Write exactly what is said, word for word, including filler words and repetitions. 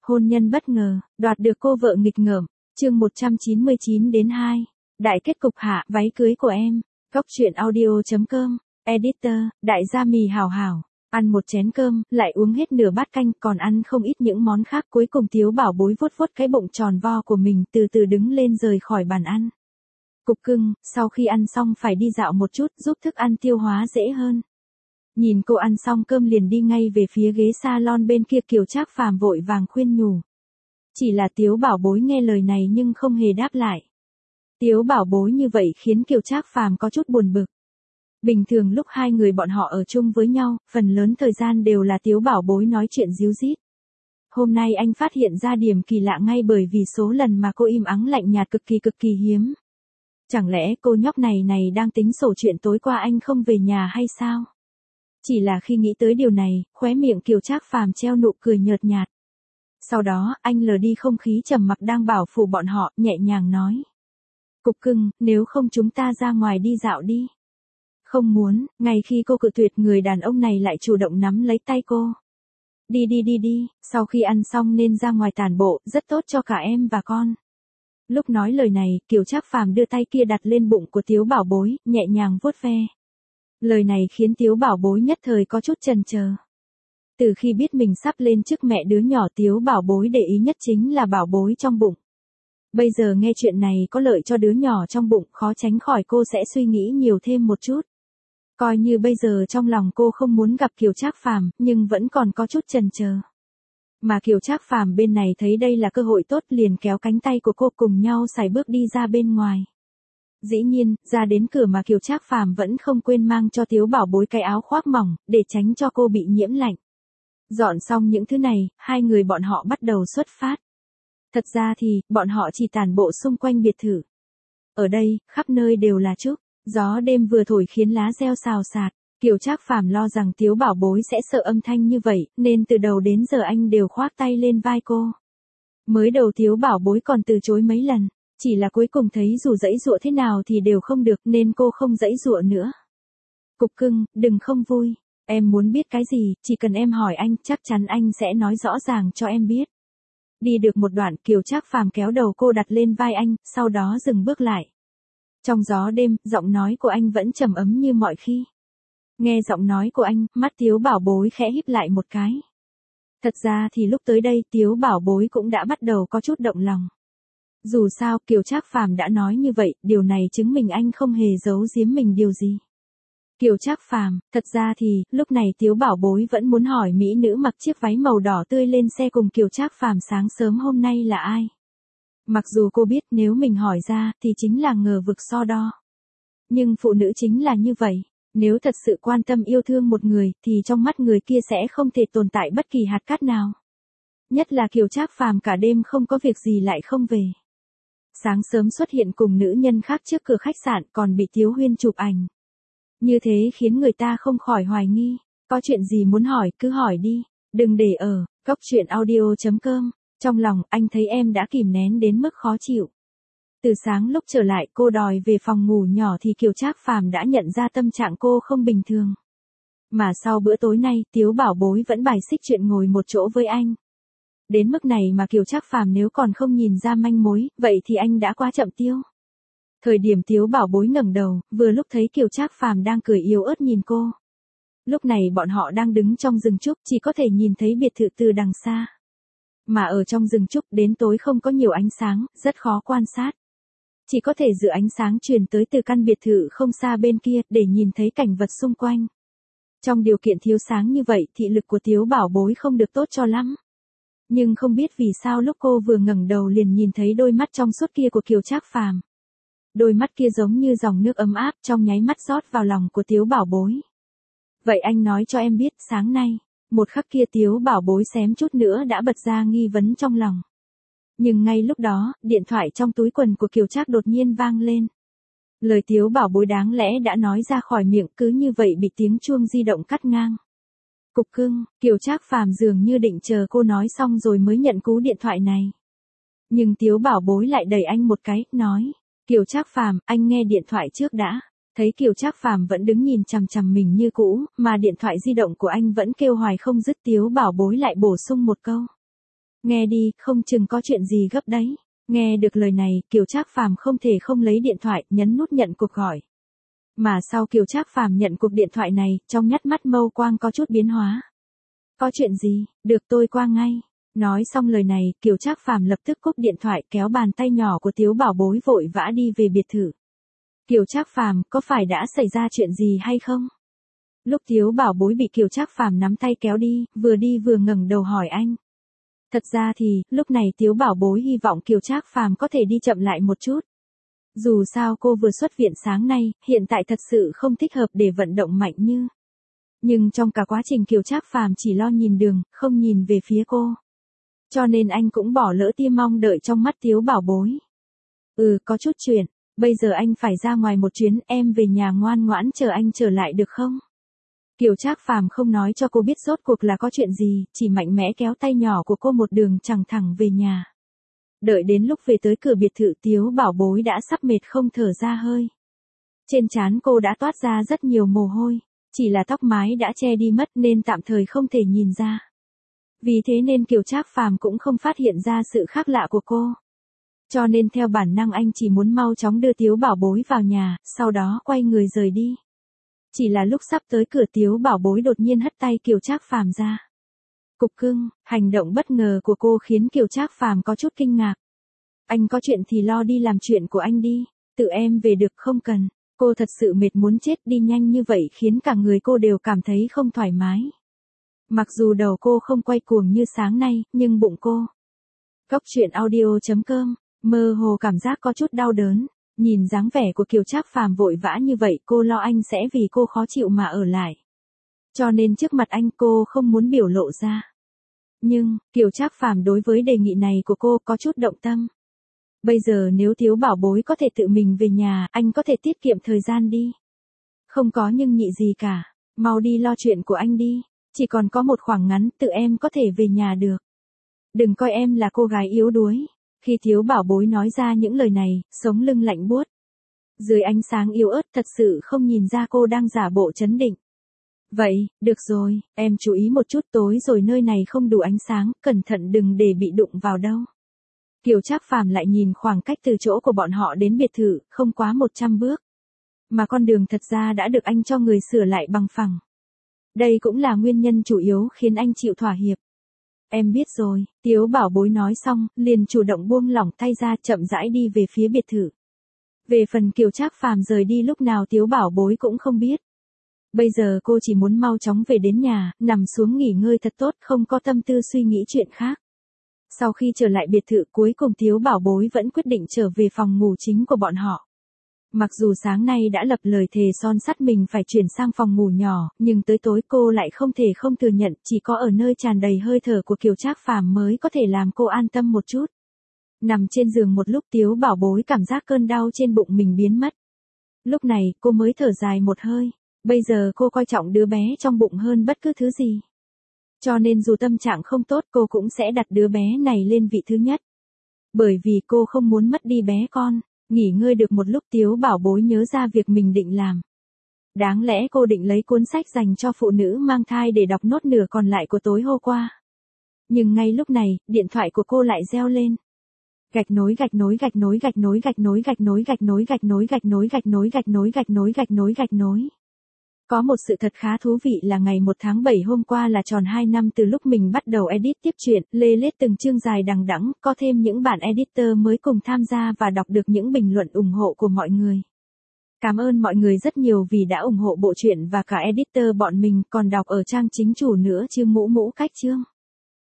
Hôn nhân bất ngờ, đoạt được cô vợ nghịch ngợm, chương một trăm chín mươi chín đến hai. Đại kết cục hạ, váy cưới của em. Góc truyện audio chấm com, editor, đại gia mì hào hào. Ăn một chén cơm, lại uống hết nửa bát canh, còn ăn không ít những món khác. Cuối cùng Tiếu Bảo Bối vuốt vuốt cái bụng tròn vo của mình, từ từ đứng lên rời khỏi bàn ăn. Cục cưng, sau khi ăn xong phải đi dạo một chút, giúp thức ăn tiêu hóa dễ hơn. Nhìn cô ăn xong cơm liền đi ngay về phía ghế salon bên kia, Kiều Trác Phàm vội vàng khuyên nhủ. Chỉ là Tiếu Bảo Bối nghe lời này nhưng không hề đáp lại. Tiếu Bảo Bối như vậy khiến Kiều Trác Phàm có chút buồn bực. Bình thường lúc hai người bọn họ ở chung với nhau, phần lớn thời gian đều là Tiếu Bảo Bối nói chuyện díu dít. Hôm nay anh phát hiện ra điểm kỳ lạ ngay bởi vì số lần mà cô im ắng lạnh nhạt cực kỳ cực kỳ hiếm. Chẳng lẽ cô nhóc này này đang tính sổ chuyện tối qua anh không về nhà hay sao? Chỉ là khi nghĩ tới điều này, khóe miệng Kiều Trác Phàm treo nụ cười nhợt nhạt. Sau đó, anh lờ đi không khí trầm mặc đang bảo phủ bọn họ, nhẹ nhàng nói. Cục cưng, nếu không chúng ta ra ngoài đi dạo đi. Không muốn, ngay khi cô cự tuyệt người đàn ông này lại chủ động nắm lấy tay cô. Đi đi đi đi, sau khi ăn xong nên ra ngoài tản bộ, rất tốt cho cả em và con. Lúc nói lời này, Kiều Trác Phàm đưa tay kia đặt lên bụng của Tiếu Bảo Bối, nhẹ nhàng vuốt ve. Lời này khiến Tiếu Bảo Bối nhất thời có chút chần chờ. Từ khi biết mình sắp lên chức mẹ đứa nhỏ, Tiếu Bảo Bối để ý nhất chính là Bảo Bối trong bụng. Bây giờ nghe chuyện này có lợi cho đứa nhỏ trong bụng, khó tránh khỏi cô sẽ suy nghĩ nhiều thêm một chút. Coi như bây giờ trong lòng cô không muốn gặp Kiều Trác Phàm, nhưng vẫn còn có chút chần chờ. Mà Kiều Trác Phàm bên này thấy đây là cơ hội tốt liền kéo cánh tay của cô cùng nhau sải bước đi ra bên ngoài. Dĩ nhiên, ra đến cửa mà Kiều Trác Phàm vẫn không quên mang cho Tiếu Bảo Bối cái áo khoác mỏng, để tránh cho cô bị nhiễm lạnh. Dọn xong những thứ này, hai người bọn họ bắt đầu xuất phát. Thật ra thì, bọn họ chỉ tản bộ xung quanh biệt thự. Ở đây, khắp nơi đều là trúc, gió đêm vừa thổi khiến lá reo xào xạc. Kiều Trác Phàm lo rằng Tiếu Bảo Bối sẽ sợ âm thanh như vậy, nên từ đầu đến giờ anh đều khoác tay lên vai cô. Mới đầu Tiếu Bảo Bối còn từ chối mấy lần, chỉ là cuối cùng thấy dù giãy giụa thế nào thì đều không được nên cô không giãy giụa nữa. Cục cưng, đừng không vui, em muốn biết cái gì, chỉ cần em hỏi anh, chắc chắn anh sẽ nói rõ ràng cho em biết. Đi được một đoạn, Kiều Trác Phàm kéo đầu cô đặt lên vai anh, sau đó dừng bước lại. Trong gió đêm, giọng nói của anh vẫn trầm ấm như mọi khi. Nghe giọng nói của anh, mắt Tiếu Bảo Bối khẽ híp lại một cái. Thật ra thì lúc tới đây Tiếu Bảo Bối cũng đã bắt đầu có chút động lòng. Dù sao Kiều Trác Phàm đã nói như vậy, điều này chứng minh anh không hề giấu giếm mình điều gì. Kiều Trác Phàm, thật ra thì, lúc này Tiếu Bảo Bối vẫn muốn hỏi mỹ nữ mặc chiếc váy màu đỏ tươi lên xe cùng Kiều Trác Phàm sáng sớm hôm nay là ai. Mặc dù cô biết nếu mình hỏi ra thì chính là ngờ vực so đo. Nhưng phụ nữ chính là như vậy. Nếu thật sự quan tâm yêu thương một người, thì trong mắt người kia sẽ không thể tồn tại bất kỳ hạt cát nào. Nhất là Kiều Trác Phàm cả đêm không có việc gì lại không về. Sáng sớm xuất hiện cùng nữ nhân khác trước cửa khách sạn còn bị Tiếu Huyên chụp ảnh. Như thế khiến người ta không khỏi hoài nghi. Có chuyện gì muốn hỏi cứ hỏi đi. Đừng để ở, góc truyện audio chấm com. Trong lòng anh thấy em đã kìm nén đến mức khó chịu. Từ sáng lúc trở lại cô đòi về phòng ngủ nhỏ thì Kiều Trác Phàm đã nhận ra tâm trạng cô không bình thường. Mà sau bữa tối nay Tiếu Bảo Bối vẫn bài xích chuyện ngồi một chỗ với anh. Đến mức này mà Kiều Trác Phàm nếu còn không nhìn ra manh mối, vậy thì anh đã quá chậm tiêu. Thời điểm Tiếu Bảo Bối ngẩng đầu, vừa lúc thấy Kiều Trác Phàm đang cười yếu ớt nhìn cô. Lúc này bọn họ đang đứng trong rừng trúc, chỉ có thể nhìn thấy biệt thự từ đằng xa. Mà ở trong rừng trúc đến tối không có nhiều ánh sáng, rất khó quan sát. Chỉ có thể dựa ánh sáng truyền tới từ căn biệt thự không xa bên kia để nhìn thấy cảnh vật xung quanh. Trong điều kiện thiếu sáng như vậy, thị lực của Tiếu Bảo Bối không được tốt cho lắm. Nhưng không biết vì sao lúc cô vừa ngẩng đầu liền nhìn thấy đôi mắt trong suốt kia của Kiều Trác Phàm. Đôi mắt kia giống như dòng nước ấm áp trong nháy mắt rót vào lòng của Tiếu Bảo Bối. Vậy anh nói cho em biết, sáng nay, một khắc kia Tiếu Bảo Bối xém chút nữa đã bật ra nghi vấn trong lòng. Nhưng ngay lúc đó, điện thoại trong túi quần của Kiều Trác đột nhiên vang lên. Lời Tiếu Bảo Bối đáng lẽ đã nói ra khỏi miệng cứ như vậy bị tiếng chuông di động cắt ngang. Cục cưng, Kiều Trác Phàm dường như định chờ cô nói xong rồi mới nhận cú điện thoại này. Nhưng Tiếu Bảo Bối lại đẩy anh một cái, nói. Kiều Trác Phàm, anh nghe điện thoại trước đã. Thấy Kiều Trác Phàm vẫn đứng nhìn chằm chằm mình như cũ, mà điện thoại di động của anh vẫn kêu hoài không dứt, Tiếu Bảo Bối lại bổ sung một câu. Nghe đi, không chừng có chuyện gì gấp đấy. Nghe được lời này, Kiều Trác Phàm không thể không lấy điện thoại, nhấn nút nhận cuộc gọi. Mà sau Kiều Trác Phàm nhận cuộc điện thoại này, trong nhắt mắt Mâu Quang có chút biến hóa. Có chuyện gì, được tôi qua ngay. Nói xong lời này, Kiều Trác Phàm lập tức cúp điện thoại, kéo bàn tay nhỏ của Tiếu Bảo Bối vội vã đi về biệt thự. Kiều Trác Phàm, có phải đã xảy ra chuyện gì hay không? Lúc Tiếu Bảo Bối bị Kiều Trác Phàm nắm tay kéo đi, vừa đi vừa ngẩng đầu hỏi anh. Thật ra thì, lúc này Tiếu Bảo Bối hy vọng Kiều Trác Phàm có thể đi chậm lại một chút. Dù sao cô vừa xuất viện sáng nay, hiện tại thật sự không thích hợp để vận động mạnh như. Nhưng trong cả quá trình Kiều Trác Phàm chỉ lo nhìn đường, không nhìn về phía cô. Cho nên anh cũng bỏ lỡ tia mong đợi trong mắt Tiếu Bảo Bối. Ừ, có chút chuyện, bây giờ anh phải ra ngoài một chuyến, em về nhà ngoan ngoãn chờ anh trở lại được không? Kiều Trác Phàm không nói cho cô biết rốt cuộc là có chuyện gì, chỉ mạnh mẽ kéo tay nhỏ của cô một đường chẳng thẳng về nhà. Đợi đến lúc về tới cửa biệt thự, Tiếu Bảo Bối đã sắp mệt không thở ra hơi. Trên trán cô đã toát ra rất nhiều mồ hôi, chỉ là tóc mái đã che đi mất nên tạm thời không thể nhìn ra. Vì thế nên Kiều Trác Phàm cũng không phát hiện ra sự khác lạ của cô. Cho nên theo bản năng anh chỉ muốn mau chóng đưa Tiếu Bảo Bối vào nhà, sau đó quay người rời đi. Chỉ là lúc sắp tới cửa, Tiếu Bảo Bối đột nhiên hất tay Kiều Trác Phàm ra. Cục cưng, hành động bất ngờ của cô khiến Kiều Trác Phàm có chút kinh ngạc. Anh có chuyện thì lo đi làm chuyện của anh đi, tự em về được không cần. Cô thật sự mệt muốn chết, đi nhanh như vậy khiến cả người cô đều cảm thấy không thoải mái. Mặc dù đầu cô không quay cuồng như sáng nay, nhưng bụng cô. Cốc truyện audio chấm com, mơ hồ cảm giác có chút đau đớn. Nhìn dáng vẻ của Kiều Trác Phàm vội vã như vậy, cô lo anh sẽ vì cô khó chịu mà ở lại. Cho nên trước mặt anh cô không muốn biểu lộ ra. Nhưng, Kiều Trác Phàm đối với đề nghị này của cô có chút động tâm. Bây giờ nếu Tiếu Bảo Bối có thể tự mình về nhà, anh có thể tiết kiệm thời gian đi. Không có nhưng nhị gì cả, mau đi lo chuyện của anh đi, chỉ còn có một khoảng ngắn, tự em có thể về nhà được. Đừng coi em là cô gái yếu đuối. Khi Tiếu Bảo Bối nói ra những lời này, sống lưng lạnh buốt. Dưới ánh sáng yếu ớt thật sự không nhìn ra cô đang giả bộ trấn định. Vậy, được rồi, em chú ý một chút, tối rồi nơi này không đủ ánh sáng, cẩn thận đừng để bị đụng vào đâu. Kiều Trác Phàm lại nhìn khoảng cách từ chỗ của bọn họ đến biệt thự, không quá một trăm bước. Mà con đường thật ra đã được anh cho người sửa lại bằng phẳng. Đây cũng là nguyên nhân chủ yếu khiến anh chịu thỏa hiệp. Em biết rồi, Tiếu Bảo Bối nói xong, liền chủ động buông lỏng tay ra, chậm rãi đi về phía biệt thự. Về phần Kiều Trác Phàm rời đi lúc nào Tiếu Bảo Bối cũng không biết. Bây giờ cô chỉ muốn mau chóng về đến nhà, nằm xuống nghỉ ngơi thật tốt, không có tâm tư suy nghĩ chuyện khác. Sau khi trở lại biệt thự, cuối cùng Tiếu Bảo Bối vẫn quyết định trở về phòng ngủ chính của bọn họ. Mặc dù sáng nay đã lập lời thề son sắt mình phải chuyển sang phòng ngủ nhỏ, nhưng tới tối cô lại không thể không thừa nhận, chỉ có ở nơi tràn đầy hơi thở của Kiều Trác Phàm mới có thể làm cô an tâm một chút. Nằm trên giường một lúc, Tiếu Bảo Bối cảm giác cơn đau trên bụng mình biến mất. Lúc này, cô mới thở dài một hơi. Bây giờ cô coi trọng đứa bé trong bụng hơn bất cứ thứ gì. Cho nên dù tâm trạng không tốt, cô cũng sẽ đặt đứa bé này lên vị thứ nhất. Bởi vì cô không muốn mất đi bé con. Nghỉ ngơi được một lúc, Tiếu Bảo Bối nhớ ra việc mình định làm. Đáng lẽ cô định lấy cuốn sách dành cho phụ nữ mang thai để đọc nốt nửa còn lại của tối hôm qua. Nhưng ngay lúc này, điện thoại của cô lại reo lên. Gạch nối gạch nối gạch nối gạch nối gạch nối gạch nối gạch nối gạch nối gạch nối gạch nối gạch nối gạch nối gạch nối gạch nối. Có một sự thật khá thú vị là ngày một tháng bảy hôm qua là tròn hai năm từ lúc mình bắt đầu edit tiếp truyện, lê lết từng chương dài đằng đẵng, có thêm những bạn editor mới cùng tham gia và đọc được những bình luận ủng hộ của mọi người. Cảm ơn mọi người rất nhiều vì đã ủng hộ bộ truyện và cả editor bọn mình, còn đọc ở trang chính chủ nữa chứ mũ mũ cách chương.